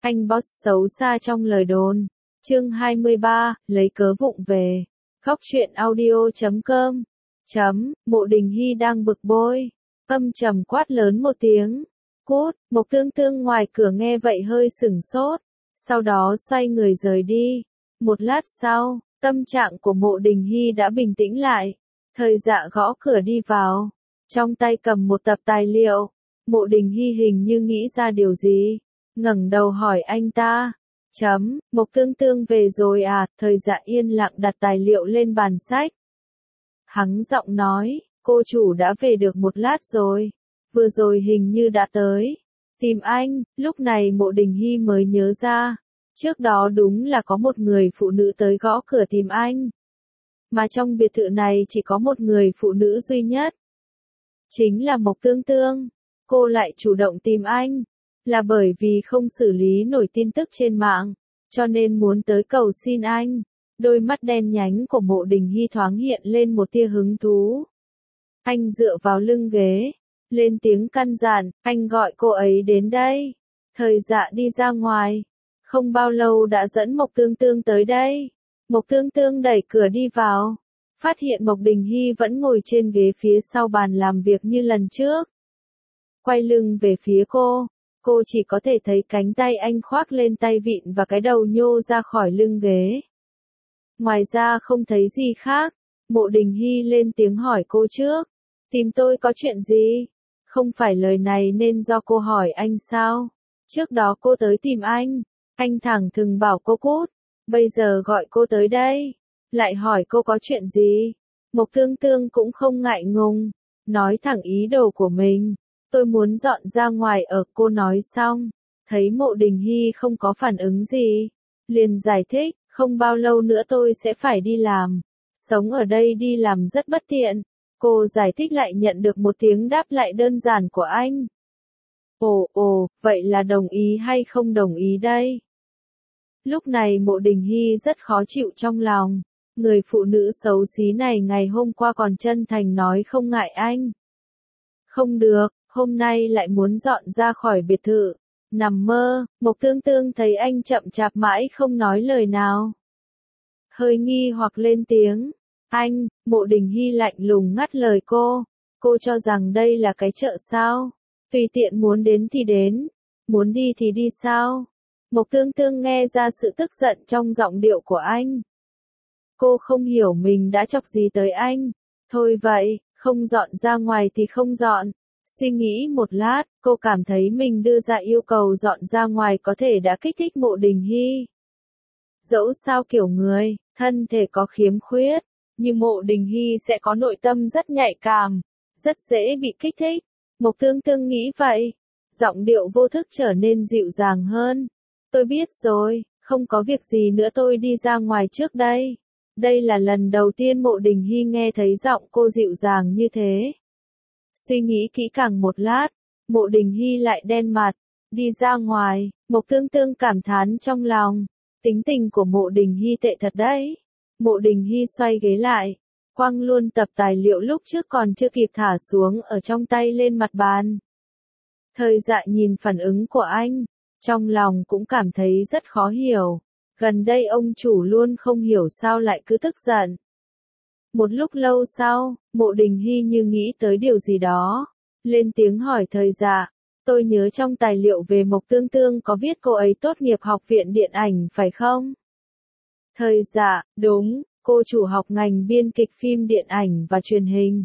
Anh boss xấu xa trong lời đồn. Chương 23, lấy cớ vụng về. Góc truyện audio.com. Mộ Đình Hy đang bực bội. Âm trầm quát lớn một tiếng. Cút, Mộc Tương Tương ngoài cửa nghe vậy hơi sửng sốt. Sau đó xoay người rời đi. Một lát sau, tâm trạng của Mộ Đình Hy đã bình tĩnh lại. Thời Dạ gõ cửa đi vào. Trong tay cầm một tập tài liệu. Mộ Đình Hy hình như nghĩ ra điều gì. Ngẩng đầu hỏi anh ta. Mộc Tương Tương về rồi à? Thời Dạ yên lặng đặt tài liệu lên bàn sách. Hắng giọng nói, cô chủ đã về được một lát rồi. Vừa rồi hình như đã tới. Tìm anh, lúc này Mộ Đình Hy mới nhớ ra. Trước đó đúng là có một người phụ nữ tới gõ cửa tìm anh. Mà trong biệt thự này chỉ có một người phụ nữ duy nhất. Chính là Mộc Tương Tương. Cô lại chủ động tìm anh. Là bởi vì không xử lý nổi tin tức trên mạng. Cho nên muốn tới cầu xin anh. Đôi mắt đen nhánh của Mộ Đình Hy thoáng hiện lên một tia hứng thú. Anh dựa vào lưng ghế. Lên tiếng căn dặn, anh gọi cô ấy đến đây. Thời Dạ đi ra ngoài. Không bao lâu đã dẫn Mộc Tương Tương tới đây. Mộc Tương Tương đẩy cửa đi vào. Phát hiện Mộc Đình Hy vẫn ngồi trên ghế phía sau bàn làm việc như lần trước. Quay lưng về phía cô chỉ có thể thấy cánh tay anh khoác lên tay vịn và cái đầu nhô ra khỏi lưng ghế. Ngoài ra không thấy gì khác. Mộ Đình Hy lên tiếng hỏi cô trước. Tìm tôi có chuyện gì? Không phải lời này nên do cô hỏi anh sao? Trước đó cô tới tìm anh thẳng thừng bảo cô cút. Bây giờ gọi cô tới đây. Lại hỏi cô có chuyện gì? Mộc Tương Tương cũng không ngại ngùng. Nói thẳng ý đồ của mình. Tôi muốn dọn ra ngoài ở, cô nói xong. Thấy Mộ Đình Hy không có phản ứng gì. Liền giải thích, không bao lâu nữa tôi sẽ phải đi làm. Sống ở đây đi làm rất bất tiện. Cô giải thích lại nhận được một tiếng đáp lại đơn giản của anh. Ồ, vậy là đồng ý hay không đồng ý đây? Lúc này Mộ Đình Hy rất khó chịu trong lòng. Người phụ nữ xấu xí này ngày hôm qua còn chân thành nói không ngại anh. Không được, hôm nay lại muốn dọn ra khỏi biệt thự. Nằm mơ, Mộc Tương Tương thấy anh chậm chạp mãi không nói lời nào. Hơi nghi hoặc lên tiếng. Anh, Mộ Đình Hy lạnh lùng ngắt lời cô. Cô cho rằng đây là cái chợ sao? Tùy tiện muốn đến thì đến. Muốn đi thì đi sao? Mộc Tương Tương nghe ra sự tức giận trong giọng điệu của anh. Cô không hiểu mình đã chọc gì tới anh. Thôi vậy, không dọn ra ngoài thì không dọn. Suy nghĩ một lát, cô cảm thấy mình đưa ra yêu cầu dọn ra ngoài có thể đã kích thích Mộ Đình Hy. Dẫu sao kiểu người, thân thể có khiếm khuyết, nhưng Mộ Đình Hy sẽ có nội tâm rất nhạy cảm, rất dễ bị kích thích. Mộc Tương Tương nghĩ vậy. Giọng điệu vô thức trở nên dịu dàng hơn. Tôi biết rồi, không có việc gì nữa, tôi đi ra ngoài trước đây. Đây là lần đầu tiên Mộ Đình Hy nghe thấy giọng cô dịu dàng như thế. Suy nghĩ kỹ càng một lát, Mộ Đình Hy lại đen mặt. Đi ra ngoài, Mộc Tương Tương cảm thán trong lòng. Tính tình của Mộ Đình Hy tệ thật đấy. Mộ Đình Hy xoay ghế lại, quăng luôn tập tài liệu lúc trước còn chưa kịp thả xuống ở trong tay lên mặt bàn. Thời Dạ nhìn phản ứng của anh, trong lòng cũng cảm thấy rất khó hiểu. Gần đây ông chủ luôn không hiểu sao lại cứ tức giận. Một lúc lâu sau, Mộ Đình Hy như nghĩ tới điều gì đó. Lên tiếng hỏi Thời Dạ. Tôi nhớ trong tài liệu về Mộc Tương Tương có viết cô ấy tốt nghiệp học viện điện ảnh phải không? Thời Dạ, đúng, cô chủ học ngành biên kịch phim điện ảnh và truyền hình.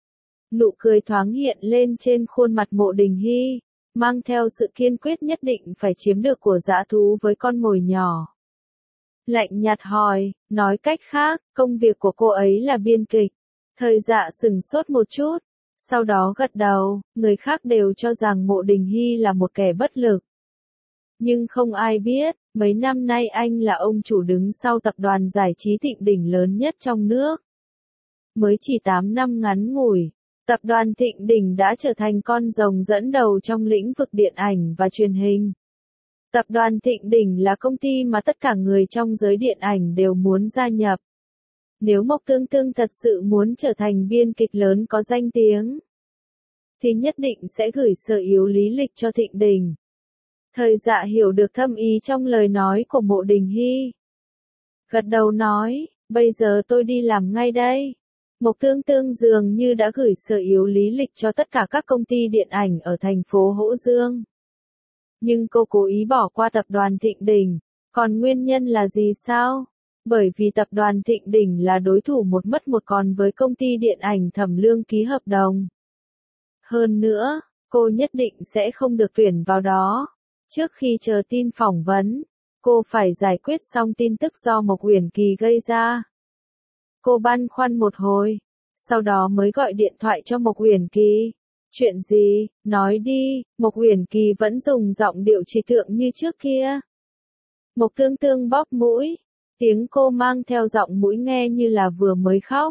Nụ cười thoáng hiện lên trên khuôn mặt Mộ Đình Hy, mang theo sự kiên quyết nhất định phải chiếm được của dã thú với con mồi nhỏ. Lạnh nhạt hỏi, nói cách khác, công việc của cô ấy là biên kịch. Thời Dạ sửng sốt một chút, sau đó gật đầu. Người khác đều cho rằng Mộ Đình Hy là một kẻ bất lực. Nhưng không ai biết, mấy năm nay anh là ông chủ đứng sau tập đoàn giải trí Thịnh Đỉnh lớn nhất trong nước. Mới chỉ 8 năm ngắn ngủi, tập đoàn Thịnh Đỉnh đã trở thành con rồng dẫn đầu trong lĩnh vực điện ảnh và truyền hình. Tập đoàn Thịnh Đỉnh là công ty mà tất cả người trong giới điện ảnh đều muốn gia nhập. Nếu Mộc Tương Tương thật sự muốn trở thành biên kịch lớn có danh tiếng, thì nhất định sẽ gửi sở yếu lý lịch cho Thịnh Đỉnh. Thời Dạ hiểu được thâm ý trong lời nói của Mộ Đình Hy. Gật đầu nói, bây giờ tôi đi làm ngay đây. Mộc Tương Tương dường như đã gửi sở yếu lý lịch cho tất cả các công ty điện ảnh ở thành phố Hỗ Dương. Nhưng cô cố ý bỏ qua tập đoàn Thịnh Đỉnh. Còn nguyên nhân là gì sao? Bởi vì tập đoàn Thịnh Đỉnh là đối thủ một mất một còn với công ty điện ảnh Thẩm Lương ký hợp đồng. Hơn nữa, cô nhất định sẽ không được tuyển vào đó. Trước khi chờ tin phỏng vấn, cô phải giải quyết xong tin tức do Mộc Uyển Kỳ gây ra. Cô băn khoăn một hồi, sau đó mới gọi điện thoại cho Mộc Uyển Kỳ. Chuyện gì, nói đi, Mộc Uyển Kỳ vẫn dùng giọng điệu trịch thượng như trước kia. Mộc Tương Tương bóp mũi, tiếng cô mang theo giọng mũi nghe như là vừa mới khóc.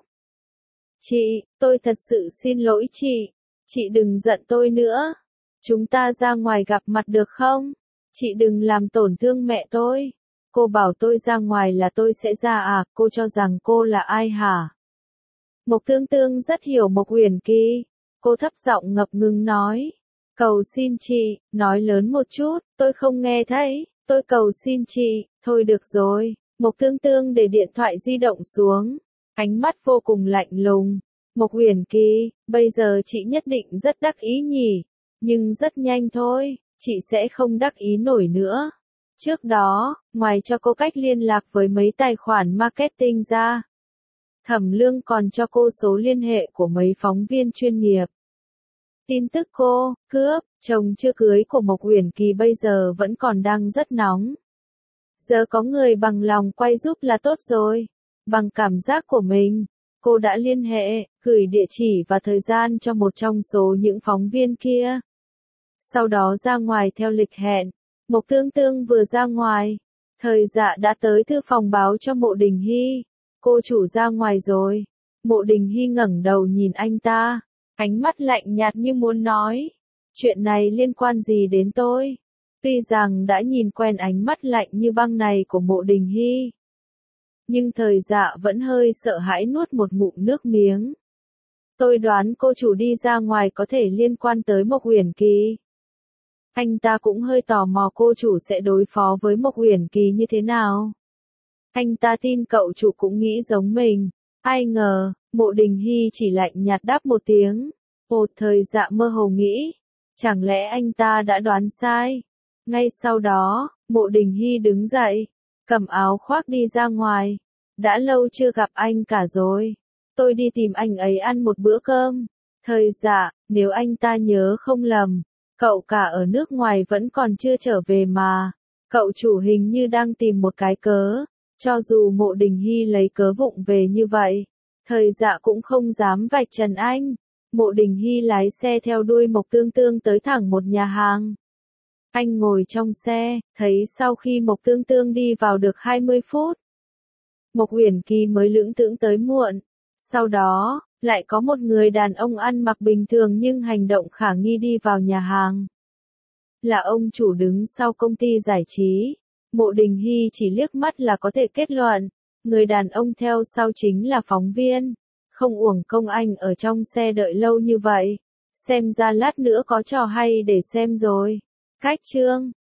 Chị, tôi thật sự xin lỗi chị đừng giận tôi nữa. Chúng ta ra ngoài gặp mặt được không? Chị đừng làm tổn thương mẹ tôi. Cô bảo tôi ra ngoài là tôi sẽ ra à, cô cho rằng cô là ai hả? Mộc Tương Tương rất hiểu Mộc Uyển Kỳ. Cô thấp giọng ngập ngừng nói. Cầu xin chị, nói lớn một chút, tôi không nghe thấy, tôi cầu xin chị, thôi được rồi. Mộc Tương Tương để điện thoại di động xuống, ánh mắt vô cùng lạnh lùng. Mộc Uyển Kỳ, bây giờ chị nhất định rất đắc ý nhỉ, nhưng rất nhanh thôi, chị sẽ không đắc ý nổi nữa. Trước đó, ngoài cho cô cách liên lạc với mấy tài khoản marketing ra, Thẩm Lương còn cho cô số liên hệ của mấy phóng viên chuyên nghiệp. Tin tức cô, cướp, chồng chưa cưới của Mộc Uyển Kỳ bây giờ vẫn còn đang rất nóng. Giờ có người bằng lòng quay giúp là tốt rồi. Bằng cảm giác của mình, cô đã liên hệ, gửi địa chỉ và thời gian cho một trong số những phóng viên kia. Sau đó ra ngoài theo lịch hẹn, Mộc Tương Tương vừa ra ngoài, Thời Dạ đã tới thư phòng báo cho Mộ Đình Hy. Cô chủ ra ngoài rồi. Mộ Đình Hy ngẩng đầu nhìn anh ta, ánh mắt lạnh nhạt như muốn nói, chuyện này liên quan gì đến tôi? Tuy rằng đã nhìn quen ánh mắt lạnh như băng này của Mộ Đình Hy, nhưng Thời Dạ vẫn hơi sợ hãi nuốt một ngụm nước miếng. Tôi đoán cô chủ đi ra ngoài có thể liên quan tới Mộc Uyển Kỳ. Anh ta cũng hơi tò mò cô chủ sẽ đối phó với Mộc Uyển Kỳ như thế nào. Anh ta tin cậu chủ cũng nghĩ giống mình. Ai ngờ, Mộ Đình Hy chỉ lạnh nhạt đáp một tiếng. Thời Dạ mơ hồ nghĩ, chẳng lẽ anh ta đã đoán sai? Ngay sau đó, Mộ Đình Hy đứng dậy, cầm áo khoác đi ra ngoài. Đã lâu chưa gặp anh cả rồi. Tôi đi tìm anh ấy ăn một bữa cơm. Thời Dạ, nếu anh ta nhớ không lầm, cậu cả ở nước ngoài vẫn còn chưa trở về mà. Cậu chủ hình như đang tìm một cái cớ. Cho dù Mộ Đình Hy lấy cớ vụng về như vậy, Thời Dạ cũng không dám vạch trần anh. Mộ Đình Hy lái xe theo đuôi Mộc Tương Tương tới thẳng một nhà hàng. Anh ngồi trong xe, thấy sau khi Mộc Tương Tương đi vào được 20 phút, Mộc Uyển Kỳ mới lững thững tới muộn. Sau đó, lại có một người đàn ông ăn mặc bình thường nhưng hành động khả nghi đi vào nhà hàng. Là ông chủ đứng sau công ty giải trí. Mộ Đình Hy chỉ liếc mắt là có thể kết luận, người đàn ông theo sau chính là phóng viên. Không uổng công anh ở trong xe đợi lâu như vậy. Xem ra lát nữa có trò hay để xem rồi. Cách chương